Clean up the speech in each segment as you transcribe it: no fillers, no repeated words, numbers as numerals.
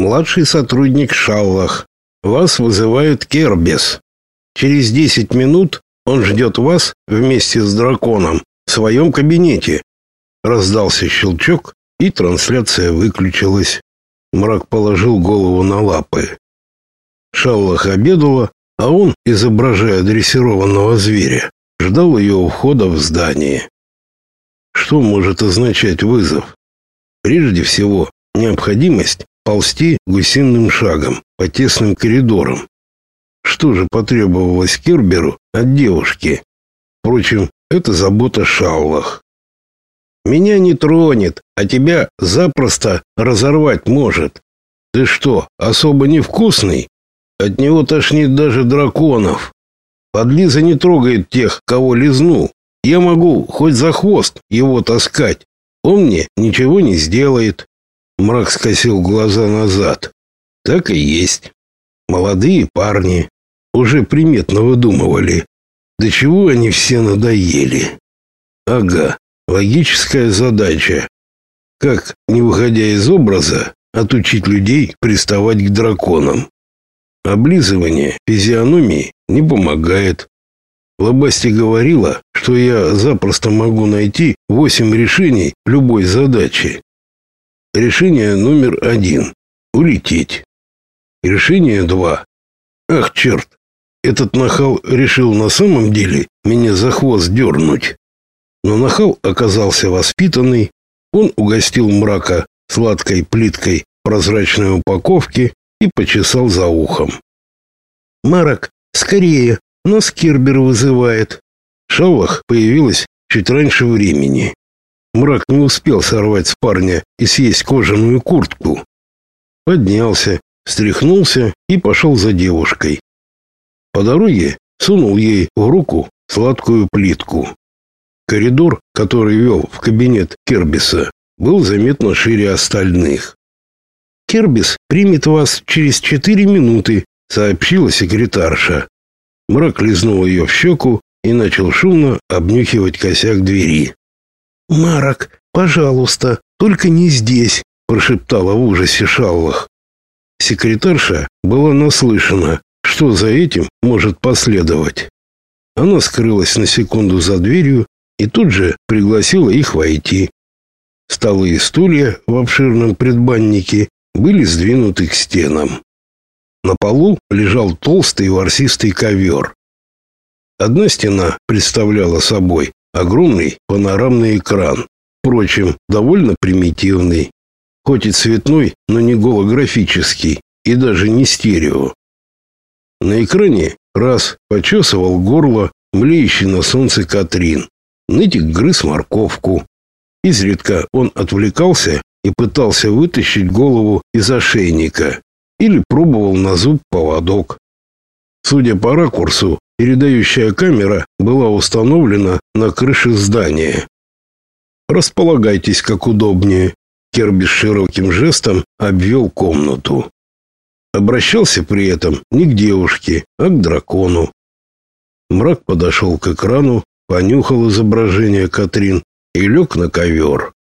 Младший сотрудник Шаллах. Вас вызывает Кербис. Через 10 минут он ждет вас вместе с драконом в своем кабинете. Раздался щелчок, и трансляция выключилась. Мрак положил голову на лапы. Шаллах обедала, а он, изображая дрессированного зверя, ждал ее у входа в здание. Что может означать вызов? Прежде всего, необходимость ползти гусиным шагом по тесным коридорам. Что же потребовалось Керберу от девушки? Впрочем, это забота Шаллах. Меня не тронет, а тебя запросто разорвать может. Ты что, особо невкусный? От него тошнит даже драконов. Подлиза не трогает тех, кого лизну. Я могу хоть за хвост его таскать. Он мне ничего не сделает. Мрак скосил глаза назад. Так и есть. Молодые парни уже приметно выдумывали. До чего они все надоели. Ага, логическая задача. Как, не выходя из образа, отучить людей приставать к драконам? Облизывание физиономии не помогает. Лобасти говорила, что я запросто могу найти 8 решений любой задачи. Решение номер 1 – улететь. Решение 2. Ах, черт, этот нахал решил на самом деле меня за хвост дернуть. Но нахал оказался воспитанный. Он угостил Мрака сладкой плиткой прозрачной упаковки и почесал за ухом. «Марак, скорее, нас Кербер вызывает». Шаллах появилась чуть раньше времени. Мрак не успел сорвать с парня и съесть кожаную куртку. Поднялся, встряхнулся и пошел за девушкой. По дороге сунул ей в руку сладкую плитку. Коридор, который вел в кабинет Кербиса, был заметно шире остальных. «Кербис примет вас через 4 минуты», — сообщила секретарша. Мрак лизнул ее в щеку и начал шумно обнюхивать косяк двери. «Марак, пожалуйста, только не здесь», — прошептала в ужасе Шаллах. Секретарша была наслышана, что за этим может последовать. Она скрылась на секунду за дверью и тут же пригласила их войти. Столы и стулья в обширном предбаннике были сдвинуты к стенам. На полу лежал толстый ворсистый ковер. Одна стена представляла собой огромный панорамный экран, впрочем, довольно примитивный, хоть и цветной, но не голографический и даже не стерео. На экране раз почесывал горло млеющий на солнце Катрин. Нытик грыз морковку. Изредка он отвлекался и пытался вытащить голову из ошейника или пробовал на зуб поводок. Судя по ракурсу, передающая камера была установлена на крыше здания. «Располагайтесь как удобнее», — Кербис широким жестом обвел комнату. Обращался при этом не к девушке, а к дракону. Мрак подошел к экрану, понюхал изображение Катрин и лег на ковер.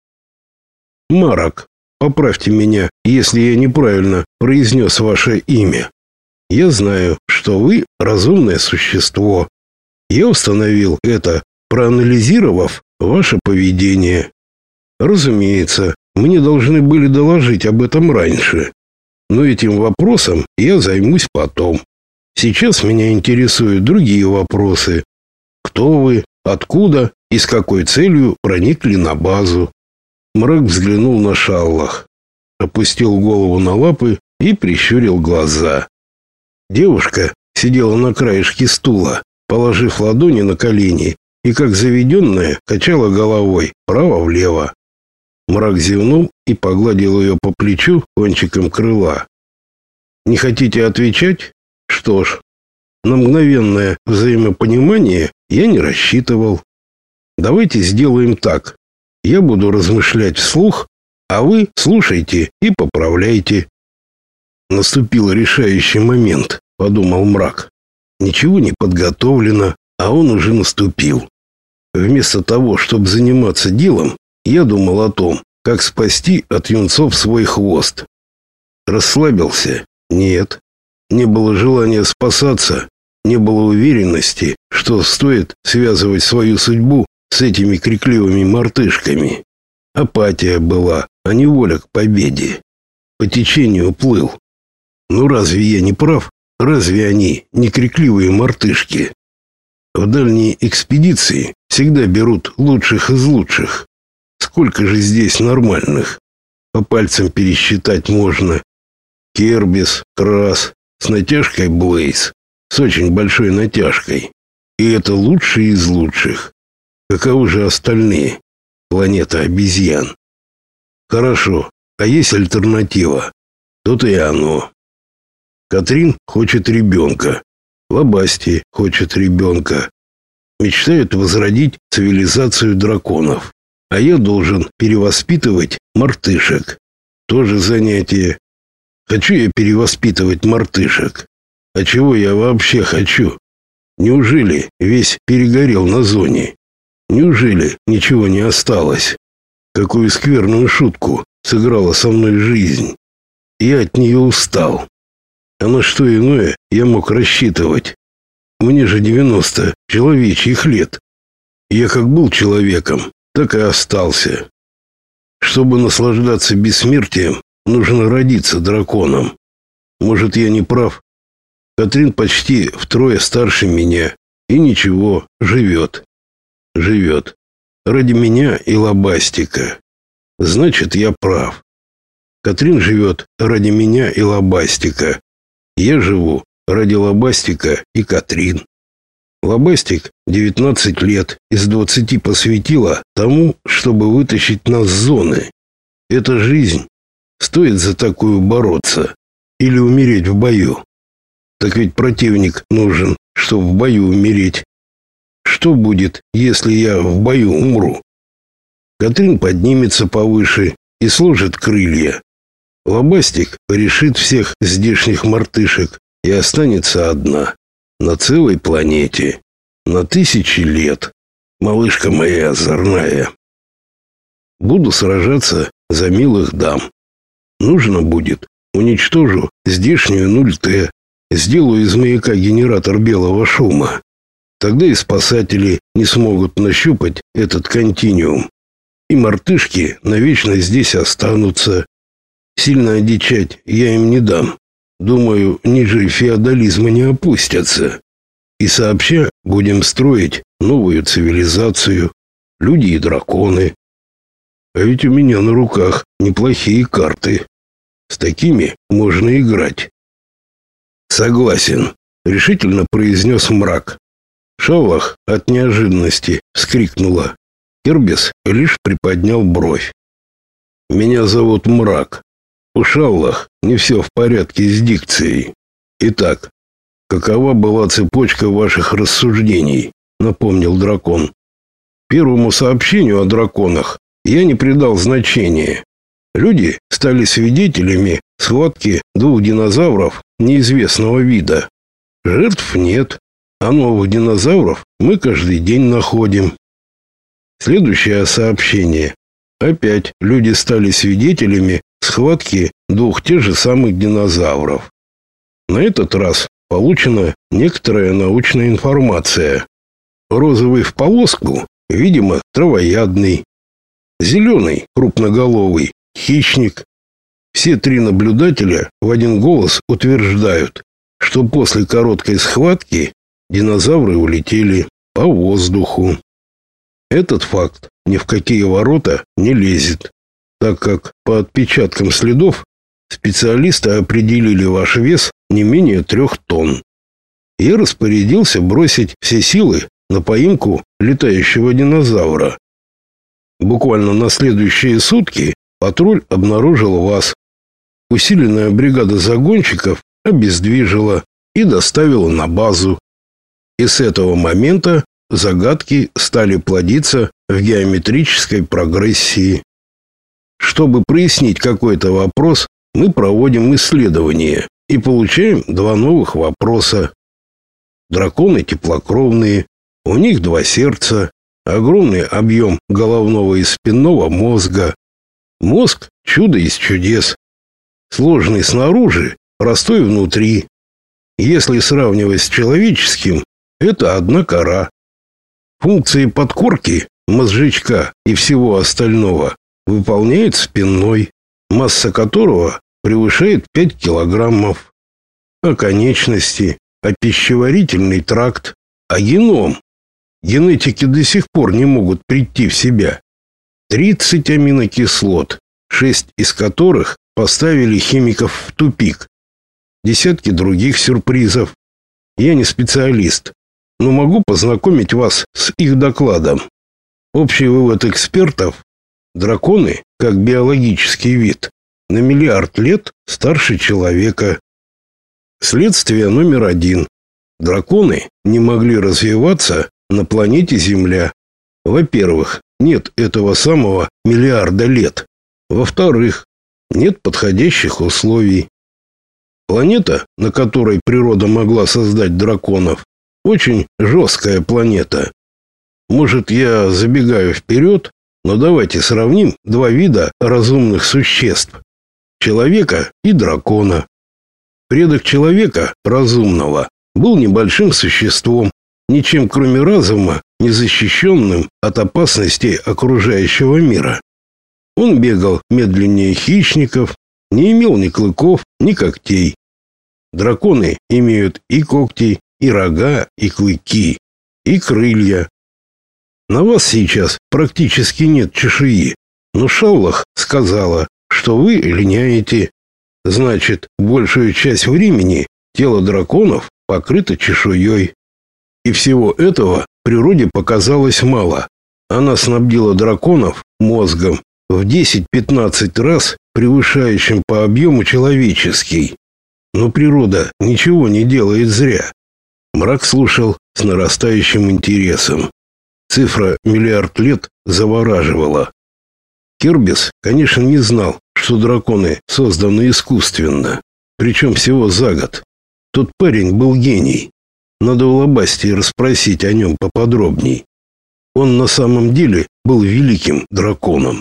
«Марак, поправьте меня, если я неправильно произнес ваше имя. Я знаю, что вы разумное существо. Я установил это, проанализировав ваше поведение. Разумеется, мне должны были доложить об этом раньше. Но этим вопросом я займусь потом. Сейчас меня интересуют другие вопросы. Кто вы, откуда и с какой целью проникли на базу?» Мрак взглянул на Шаллах, опустил голову на лапы и прищурил глаза. Девушка сидела на краешке стула, положив ладони на колени, и как заведенная качала головой вправо-влево. Мрак зевнул и погладил ее по плечу кончиком крыла. «Не хотите отвечать? Что ж, на мгновенное взаимопонимание я не рассчитывал. Давайте сделаем так. Я буду размышлять вслух, а вы слушайте и поправляйте». Наступил решающий момент, подумал Мрак. Ничего не подготовлено, а он уже наступил. Вместо того, чтобы заниматься делом, я думал о том, как спасти от юнцов свой хвост. Расслабился? Нет. Не было желания спасаться, не было уверенности, что стоит связывать свою судьбу с этими крикливыми мартышками. Апатия была, а не воля к победе. По течению плыл. Ну разве я не прав? Разве они не крикливые мартышки? В дальние экспедиции всегда берут лучших из лучших. Сколько же здесь нормальных? По пальцам пересчитать можно. Кербис, Крас, с натяжкой Блейз, с очень большой натяжкой. И это лучшие из лучших. Каковы же остальные? Планета обезьян. Хорошо, а есть альтернатива? То-то и оно. Катрин хочет ребенка. Лобасти хочет ребенка. Мечтают возродить цивилизацию драконов. А я должен перевоспитывать мартышек. Тоже занятие. Хочу я перевоспитывать мартышек. А чего я вообще хочу? Неужели весь перегорел на зоне? Неужели ничего не осталось? Какую скверную шутку сыграла со мной жизнь. Я от нее устал. А на что иное я мог рассчитывать? Мне же 90 человечьих лет. Я как был человеком, так и остался. Чтобы наслаждаться бессмертием, нужно родиться драконом. Может, я не прав? Катрин почти втрое старше меня. И ничего, живет. Живет. Ради меня и Лобастика. Значит, я прав. Катрин живет ради меня и Лобастика. Я живу ради Лобастика и Катрин. Лобастик 19 лет из 20 посвятила тому, чтобы вытащить нас с зоны. Это жизнь. Стоит за такую бороться или умереть в бою? Так ведь противник нужен, чтобы в бою умереть. Что будет, если я в бою умру? Катрин поднимется повыше и сложит крылья. Лобастик решит всех здешних мартышек и останется одна. На целой планете. На 1000 лет. Малышка моя озорная. Буду сражаться за милых дам. Нужно будет, уничтожу здешнюю 0Т. Сделаю из маяка генератор белого шума. Тогда и спасатели не смогут нащупать этот континуум. И мартышки навечно здесь останутся. Сильно одичать я им не дам. Думаю, ниже феодализма не опустятся. И сообща будем строить новую цивилизацию. Люди и драконы. А ведь у меня на руках неплохие карты. С такими можно играть. Согласен, решительно произнес Мрак. Шаллах от неожиданности вскрикнула. Кербис лишь приподнял бровь. Меня зовут Мрак. У Шаллах не все в порядке с дикцией. Итак, какова была цепочка ваших рассуждений? Напомнил дракон. Первому сообщению о драконах я не придал значения. Люди стали свидетелями схватки двух динозавров неизвестного вида. Жертв нет, а новых динозавров мы каждый день находим. Следующее сообщение. Опять люди стали свидетелями схватки двух тех же самых динозавров. На этот раз получена некоторая научная информация. Розовый в полоску, видимо, травоядный. Зеленый, крупноголовый, хищник. Все три наблюдателя в один голос утверждают, что после короткой схватки динозавры улетели по воздуху. Этот факт ни в какие ворота не лезет, так как по отпечаткам следов специалисты определили ваш вес не менее 3 тонн. Я распорядился бросить все силы на поимку летающего динозавра. Буквально на следующие сутки патруль обнаружил вас. Усиленная бригада загонщиков обездвижила и доставила на базу. И с этого момента загадки стали плодиться в геометрической прогрессии. Чтобы прояснить какой-то вопрос, мы проводим исследования и получаем 2 новых вопроса. Драконы теплокровные, у них 2 сердца, огромный объем головного и спинного мозга. Мозг – чудо из чудес. Сложный снаружи, простой внутри. Если сравнивать с человеческим, это одна кора. Функции подкорки, мозжечка и всего остального выполняет спинной, масса которого превышает 5 килограммов. А конечности, а пищеварительный тракт, а геном. Генетики до сих пор не могут прийти в себя. 30 аминокислот, 6 из которых поставили химиков в тупик. Десятки других сюрпризов. Я не специалист, но могу познакомить вас с их докладом. Общий вывод экспертов: драконы, как биологический вид, на миллиард лет старше человека. Следствие номер 1. Драконы не могли развиваться на планете Земля. Во-первых, нет этого самого миллиарда лет. Во-вторых, нет подходящих условий. Планета, на которой природа могла создать драконов, очень жесткая планета. Может, я забегаю вперед, но давайте сравним два вида разумных существ: человека и дракона. Предок человека, разумного, был небольшим существом, ничем кроме разума не защищенным от опасностей окружающего мира. Он бегал медленнее хищников, не имел ни клыков, ни когтей. Драконы имеют и когти, и рога, и клыки, и крылья. На вас сейчас практически нет чешуи, но Шаллах сказала, что вы линяете. Значит, большую часть времени тело драконов покрыто чешуей. И всего этого природе показалось мало. Она снабдила драконов мозгом в 10-15 раз превышающим по объему человеческий. Но природа ничего не делает зря. Мрак слушал с нарастающим интересом. Цифра миллиард лет завораживала. Кербис, конечно, не знал, что драконы созданы искусственно, причем всего за год. Тот парень был гений. Надо у Лобастии расспросить о нем поподробней. Он на самом деле был великим драконом.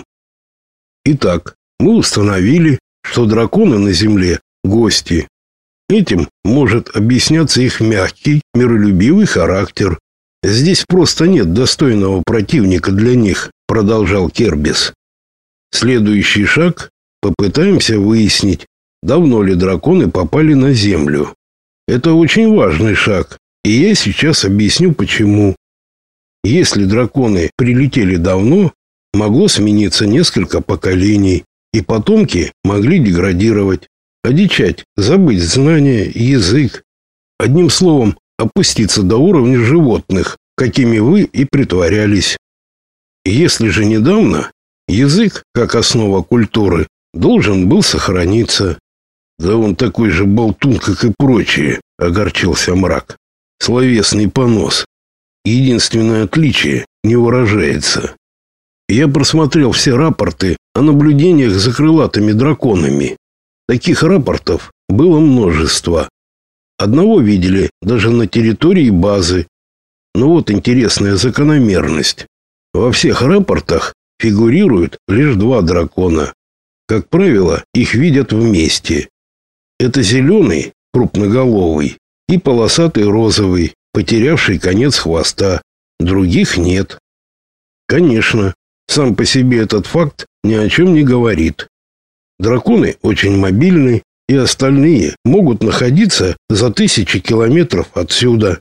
Итак, мы установили, что драконы на Земле – гости. Этим может объясняться их мягкий, миролюбивый характер. Здесь просто нет достойного противника для них, продолжал Кербис. Следующий шаг – попытаемся выяснить, давно ли драконы попали на Землю. Это очень важный шаг, и я сейчас объясню почему. Если драконы прилетели давно, могло смениться несколько поколений, и потомки могли деградировать, одичать, забыть знания, язык. Одним словом, опуститься до уровня животных, какими вы и притворялись. Если же недавно, язык, как основа культуры, должен был сохраниться. Да он такой же болтун, как и прочие, огорчился Мрак. Словесный понос. Единственное отличие не выражается. Я просмотрел все рапорты о наблюдениях за крылатыми драконами. Таких рапортов было множество. Одного видели даже на территории базы. Но вот интересная закономерность. Во всех рапортах фигурируют лишь 2 дракона. Как правило, их видят вместе. Это зеленый, крупноголовый, и полосатый розовый, потерявший конец хвоста. Других нет. Конечно, сам по себе этот факт ни о чем не говорит. Драконы очень мобильны, и остальные могут находиться за 1000 километров отсюда.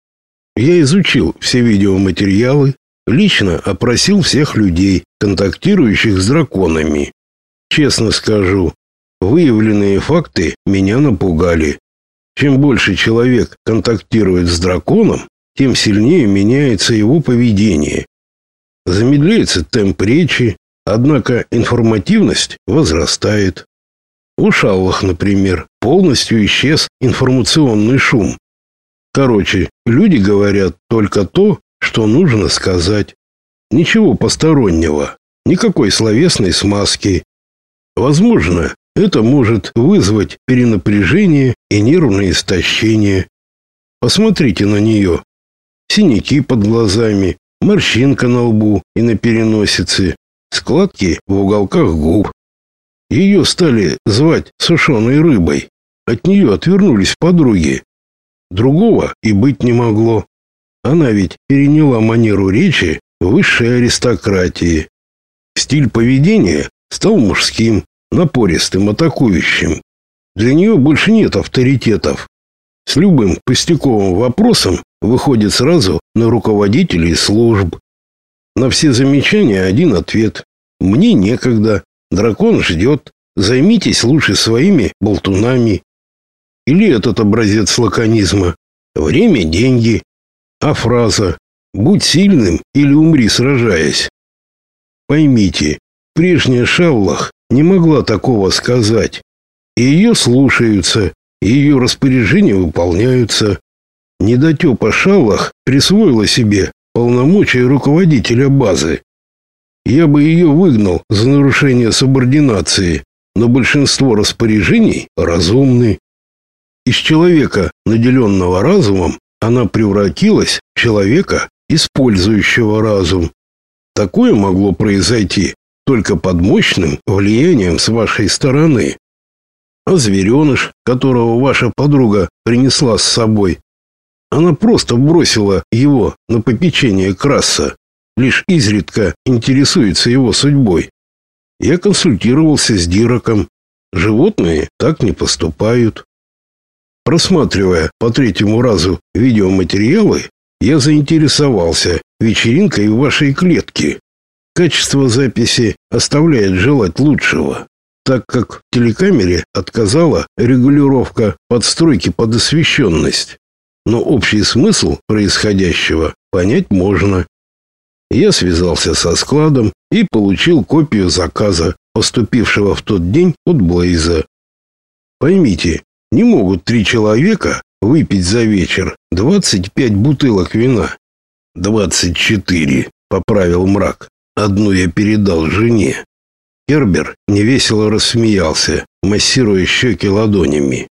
Я изучил все видеоматериалы, лично опросил всех людей, контактирующих с драконами. Честно скажу, выявленные факты меня напугали. Чем больше человек контактирует с драконом, тем сильнее меняется его поведение. Замедляется темп речи, однако информативность возрастает. У Шаллах, например, полностью исчез информационный шум. Короче, люди говорят только то, что нужно сказать. Ничего постороннего, никакой словесной смазки. Возможно, это может вызвать перенапряжение и нервное истощение. Посмотрите на нее. Синяки под глазами, морщинка на лбу и на переносице, складки в уголках губ. Ее стали звать сушеной рыбой. От нее отвернулись подруги. Другого и быть не могло. Она ведь переняла манеру речи высшей аристократии. Стиль поведения стал мужским, напористым, атакующим. Для нее больше нет авторитетов. С любым пустяковым вопросом выходит сразу на руководителей служб. На все замечания один ответ: мне некогда, дракон ждет, займитесь лучше своими болтунами. Или этот образец лаконизма: время – деньги. А фраза «будь сильным или умри, сражаясь». Поймите, прежняя Шавлах не могла такого сказать. И ее слушаются, и ее распоряжения выполняются. Недотепа Шавлах присвоила себе полномочия руководителя базы. Я бы ее выгнал за нарушение субординации, но большинство распоряжений разумны. Из человека, наделенного разумом, она превратилась в человека, использующего разум. Такое могло произойти только под мощным влиянием с вашей стороны. А звереныш, которого ваша подруга принесла с собой, она просто бросила его на попечение Краса, лишь изредка интересуется его судьбой. Я консультировался с Дираком. Животные так не поступают. Просматривая по третьему разу видеоматериалы, я заинтересовался вечеринкой в вашей клетке. Качество записи оставляет желать лучшего, так как в телекамере отказала регулировка подстройки под освещенность. Но общий смысл происходящего понять можно. Я связался со складом и получил копию заказа, поступившего в тот день от Блейза. Поймите, не могут 3 человека выпить за вечер 25 бутылок вина. 24, поправил Мрак. Одну я передал жене. Кербер невесело рассмеялся, массируя щеки ладонями.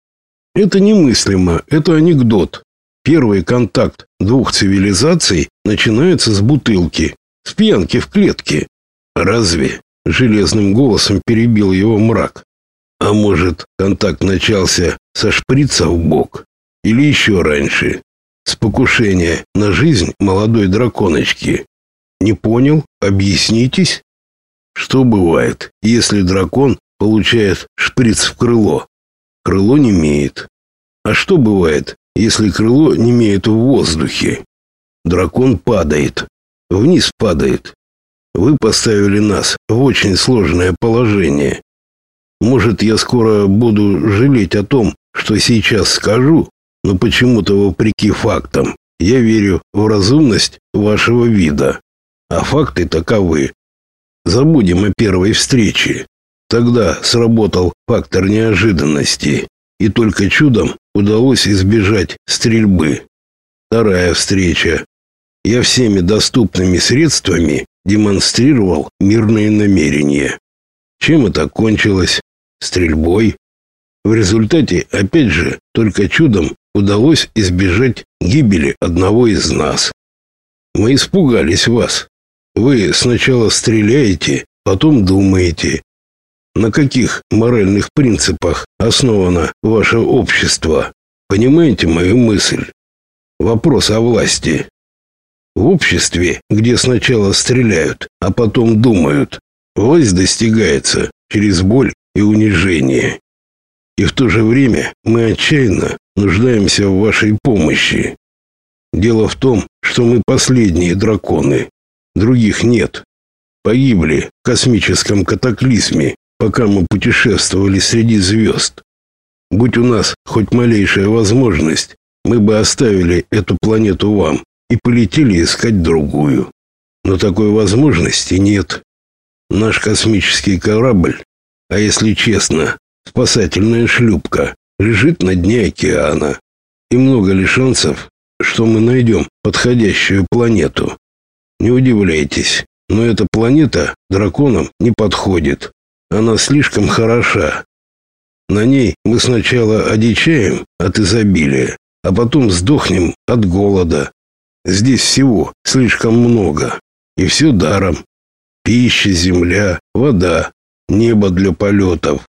Это немыслимо, это анекдот. Первый контакт двух цивилизаций начинается с бутылки, с пьянки в клетке. Разве? Железным голосом перебил его Мрак. А может, контакт начался со шприца в бок? Или еще раньше, с покушения на жизнь молодой драконочки? Не понял? Объяснитесь? Что бывает, если дракон получает шприц в крыло? Крыло немеет. А что бывает, если крыло немеет в воздухе? Дракон падает. Вниз падает. Вы поставили нас в очень сложное положение. Может, я скоро буду жалеть о том, что сейчас скажу, но почему-то, вопреки фактам, я верю в разумность вашего вида. А факты таковы. Забудем о первой встрече. Тогда сработал фактор неожиданности, и только чудом удалось избежать стрельбы. Вторая встреча. Я всеми доступными средствами демонстрировал мирные намерения. Чем это кончилось? Стрельбой. В результате, опять же, только чудом удалось избежать гибели одного из нас. Мы испугались вас. Вы сначала стреляете, потом думаете. На каких моральных принципах основано ваше общество? Понимаете мою мысль? Вопрос о власти. В обществе, где сначала стреляют, а потом думают, власть достигается через боль и унижение. И в то же время мы отчаянно нуждаемся в вашей помощи. Дело в том, что мы последние драконы. Других нет. Погибли в космическом катаклизме, пока мы путешествовали среди звезд. Будь у нас хоть малейшая возможность, мы бы оставили эту планету вам и полетели искать другую. Но такой возможности нет. Наш космический корабль, а если честно, спасательная шлюпка, лежит на дне океана. И много ли шансов, что мы найдем подходящую планету? Не удивляйтесь, но эта планета драконам не подходит. Она слишком хороша. На ней мы сначала одичаем от изобилия, а потом сдохнем от голода. Здесь всего слишком много, и все даром. Пища, земля, вода. небо для полетов.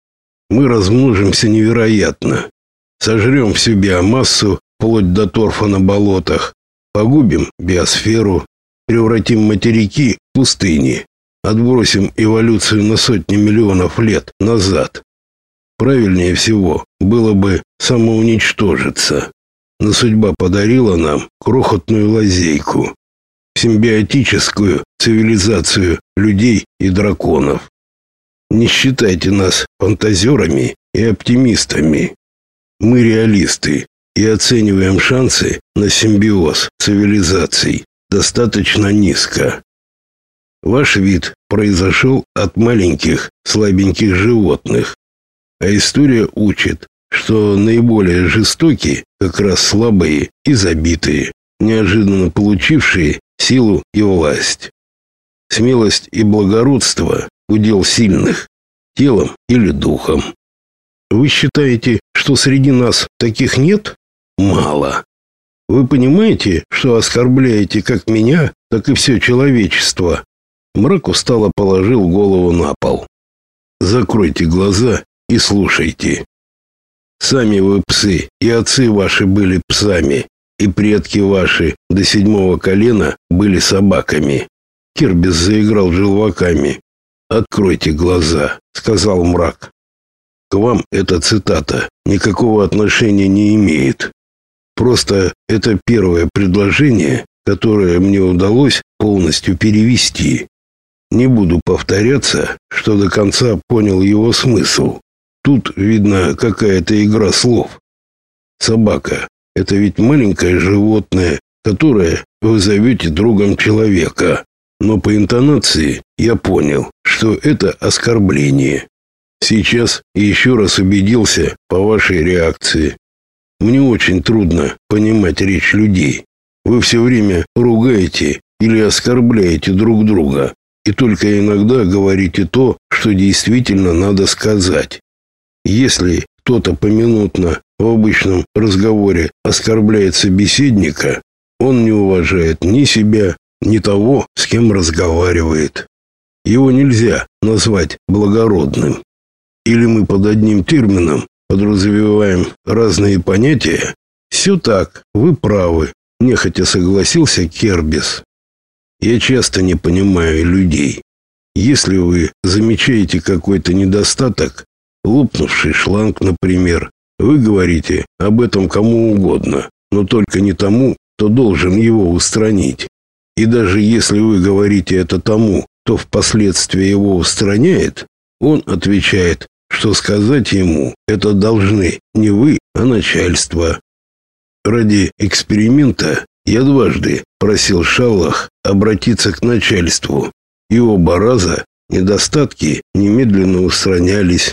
Мы размножимся невероятно. Сожрем всю биомассу, вплоть до торфа на болотах, погубим биосферу, превратим материки в пустыни, отбросим эволюцию на сотни миллионов лет назад. Правильнее всего было бы самоуничтожиться. Но судьба подарила нам крохотную лазейку, симбиотическую цивилизацию людей и драконов. Не считайте нас фантазерами и оптимистами. Мы реалисты и оцениваем шансы на симбиоз цивилизаций достаточно низко. Ваш вид произошел от маленьких, слабеньких животных, а история учит, что наиболее жестокие как раз слабые и забитые, неожиданно получившие силу и власть. Смелость и благородство – удел сильных, телом или духом. Вы считаете, что среди нас таких нет? Мало. Вы понимаете, что оскорбляете как меня, так и все человечество? Мрак устало положил голову на пол. Закройте глаза и слушайте. Сами вы псы, и отцы ваши были псами, и предки ваши до 7-го колена были собаками. Кербис заиграл желваками. «Откройте глаза», — сказал Мрак. «К вам эта цитата никакого отношения не имеет. Просто это первое предложение, которое мне удалось полностью перевести. Не буду повторяться, что до конца понял его смысл. Тут видно какая-то игра слов. Собака — это ведь маленькое животное, которое вы зовете другом человека. Но по интонации я понял, что это оскорбление. Сейчас еще раз убедился по вашей реакции. Мне очень трудно понимать речь людей. Вы все время ругаете или оскорбляете друг друга, и только иногда говорите то, что действительно надо сказать. Если кто-то поминутно в обычном разговоре оскорбляет собеседника, он не уважает ни себя, ни того, с кем разговаривает. Его нельзя назвать благородным. Или мы под одним термином подразумеваем разные понятия? Все так, вы правы, нехотя согласился Кербис. Я часто не понимаю людей. Если вы замечаете какой-то недостаток, лопнувший шланг, например, вы говорите об этом кому угодно, но только не тому, кто должен его устранить. И даже если вы говорите это тому, кто впоследствии его устраняет, он отвечает, что сказать ему это должны не вы, а начальство. Ради эксперимента я дважды просил Шаллах обратиться к начальству, и оба раза недостатки немедленно устранялись.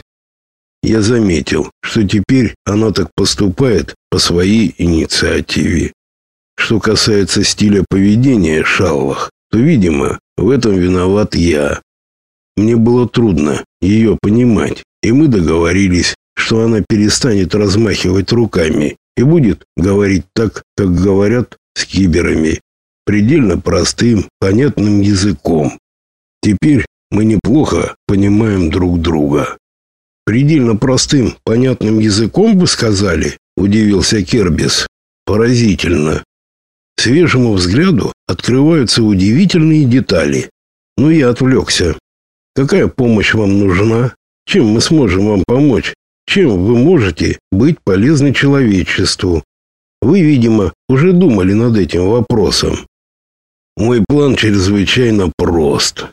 Я заметил, что теперь она так поступает по своей инициативе. Что касается стиля поведения Шаллах, то, видимо, в этом виноват я. Мне было трудно ее понимать, и мы договорились, что она перестанет размахивать руками и будет говорить так, как говорят с киберами, предельно простым, понятным языком. Теперь мы неплохо понимаем друг друга. Предельно простым, понятным языком, вы сказали, удивился Кербис. Поразительно. Свежему взгляду открываются удивительные детали. Но я отвлекся. Какая помощь вам нужна? Чем мы сможем вам помочь? Чем вы можете быть полезны человечеству? Вы, видимо, уже думали над этим вопросом. Мой план чрезвычайно прост.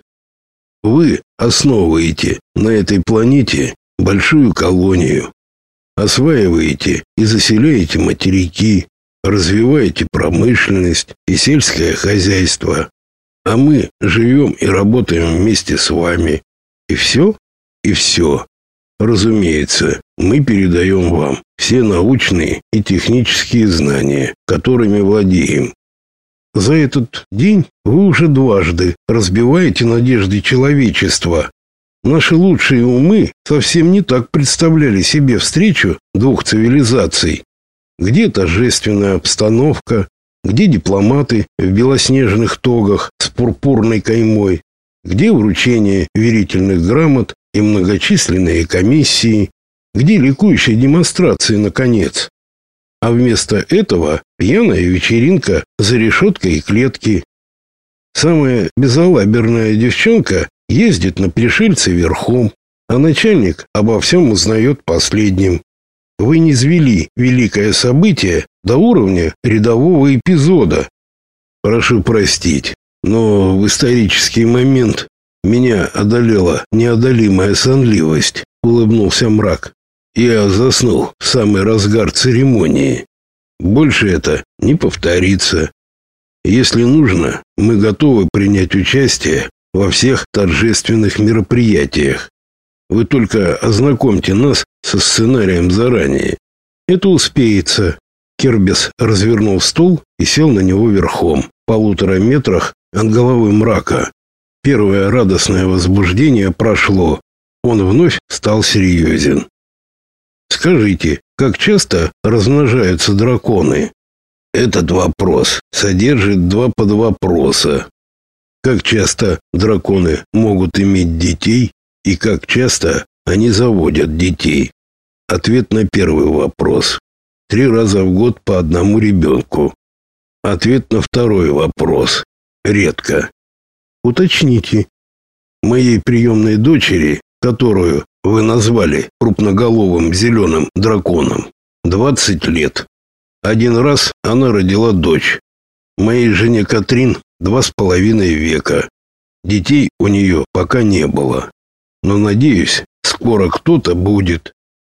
Вы основываете на этой планете большую колонию, осваиваете и заселяете материки, развиваете промышленность и сельское хозяйство, а мы живем и работаем вместе с вами. И все? И все. Разумеется, мы передаем вам все научные и технические знания, которыми владеем. За этот день вы уже дважды разбиваете надежды человечества. Наши лучшие умы совсем не так представляли себе встречу двух цивилизаций. Где торжественная обстановка, где дипломаты в белоснежных тогах с пурпурной каймой, Где вручение верительных грамот и многочисленные комиссии? Где ликующие демонстрации, наконец? А вместо этого пьяная вечеринка за решеткой клетки. Самая безалаберная девчонка ездит на пришельце верхом, а начальник обо всем узнает последним. Вы низвели великое событие до уровня рядового эпизода. Прошу простить, но в исторический момент меня одолела неодолимая сонливость, улыбнулся Мрак. Я заснул в самый разгар церемонии. Больше это не повторится. Если нужно, мы готовы принять участие во всех торжественных мероприятиях. Вы только ознакомьте нас со сценарием заранее. Это успеется. Кербис развернул стул и сел на него верхом, в 1,5 метрах от головы Мрака. Первое радостное возбуждение прошло. Он вновь стал серьезен. Скажите, как часто размножаются драконы? Этот вопрос содержит 2 подвопроса. Как часто драконы могут иметь детей и как часто они заводят детей? Ответ на первый вопрос. 3 раза в год по 1 ребенку. Ответ на второй вопрос. Редко. Уточните. Моей приемной дочери, которую вы назвали крупноголовым зеленым драконом, 20 лет. 1 раз она родила дочь. Моей жене Катрин 2,5 века. Детей у нее пока не было. Но, надеюсь, скоро кто-то будет.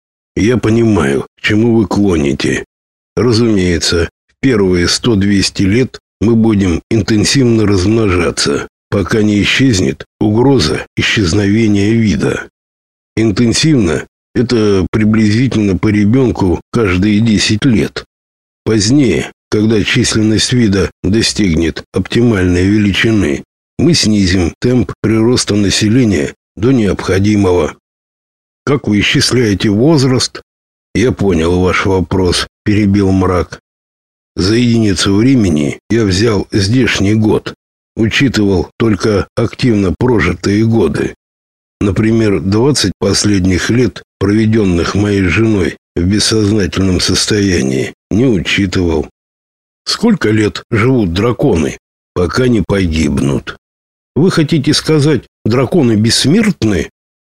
Я понимаю, к чему вы клоните. Разумеется, в первые 100-200 лет мы будем интенсивно размножаться, пока не исчезнет угроза исчезновения вида. Интенсивно – это приблизительно по ребенку каждые 10 лет. Позднее, когда численность вида достигнет оптимальной величины, мы снизим темп прироста населения до необходимого. Как вы исчисляете возраст? Я понял ваш вопрос, перебил Мрак. За единицу времени я взял здешний год, учитывал только активно прожитые годы. Например, 20 последних лет, проведенных моей женой в бессознательном состоянии, не учитывал. Сколько лет живут драконы, пока не погибнут? Вы хотите сказать, драконы бессмертны?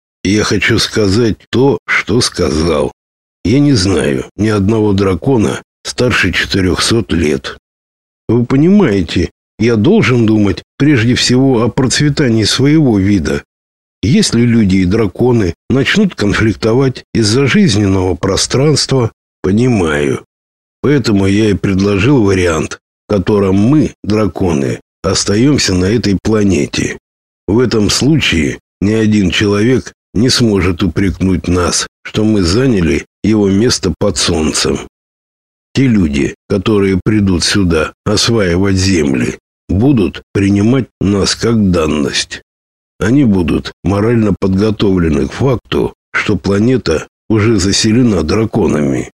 Я хочу сказать то, что сказал. Я не знаю ни одного дракона старше 400 лет. Вы понимаете, я должен думать прежде всего о процветании своего вида. Если люди и драконы начнут конфликтовать из-за жизненного пространства, понимаю. Поэтому я и предложил вариант, в котором мы, драконы, остаемся на этой планете. В этом случае ни один человек не сможет упрекнуть нас, что мы заняли его место под солнцем. Те люди, которые придут сюда осваивать земли, будут принимать нас как данность. Они будут морально подготовлены к факту, что планета уже заселена драконами.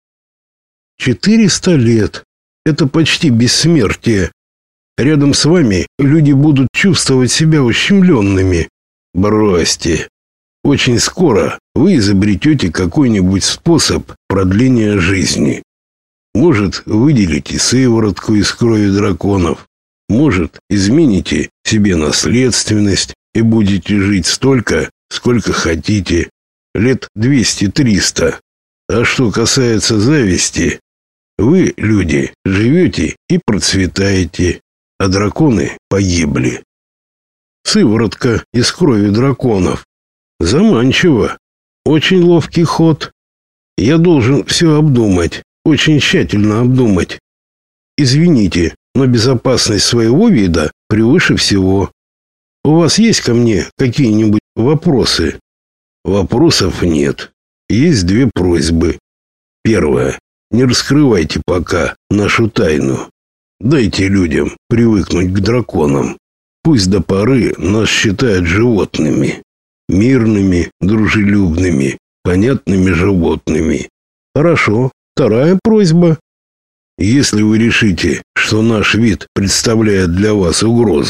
400 лет. Это почти бессмертие. Рядом с вами люди будут чувствовать себя ущемленными. Бросьте. Очень скоро вы изобретете какой-нибудь способ продления жизни. Может, выделите сыворотку из крови драконов. Может, измените себе наследственность и будете жить столько, сколько хотите. Лет 200-300. А что касается зависти, вы, люди, живете и процветаете, а драконы погибли. Сыворотка из крови драконов. Заманчиво. Очень ловкий ход. Я должен все обдумать, очень тщательно обдумать. Извините, но безопасность своего вида превыше всего. У вас есть ко мне какие-нибудь вопросы? Вопросов нет. Есть 2 просьбы. Первая. Не раскрывайте пока нашу тайну. Дайте людям привыкнуть к драконам. Пусть до поры нас считают животными. Мирными, дружелюбными, понятными животными. Хорошо. Вторая просьба. Если вы решите, что наш вид представляет для вас угрозу,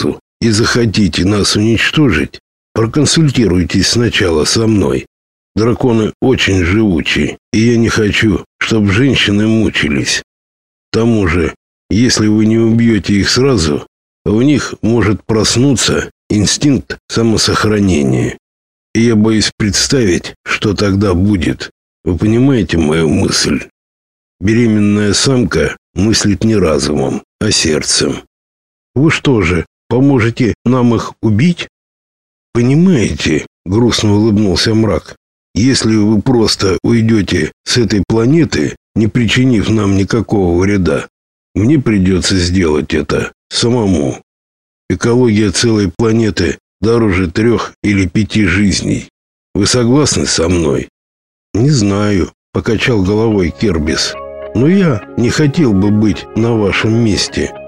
и захотите нас уничтожить, проконсультируйтесь сначала со мной. Драконы очень живучи, и я не хочу, чтобы женщины мучились. К тому же, если вы не убьете их сразу, у них может проснуться инстинкт самосохранения. И я боюсь представить, что тогда будет. Вы понимаете мою мысль? Беременная самка мыслит не разумом, а сердцем. Вы что же, поможете нам их убить? Понимаете, грустно улыбнулся Мрак. Если вы просто уйдете с этой планеты, не причинив нам никакого вреда, мне придется сделать это самому. Экология целой планеты дороже 3 или 5 жизней. Вы согласны со мной? Не знаю, покачал головой Кербис. Но я не хотел бы быть на вашем месте.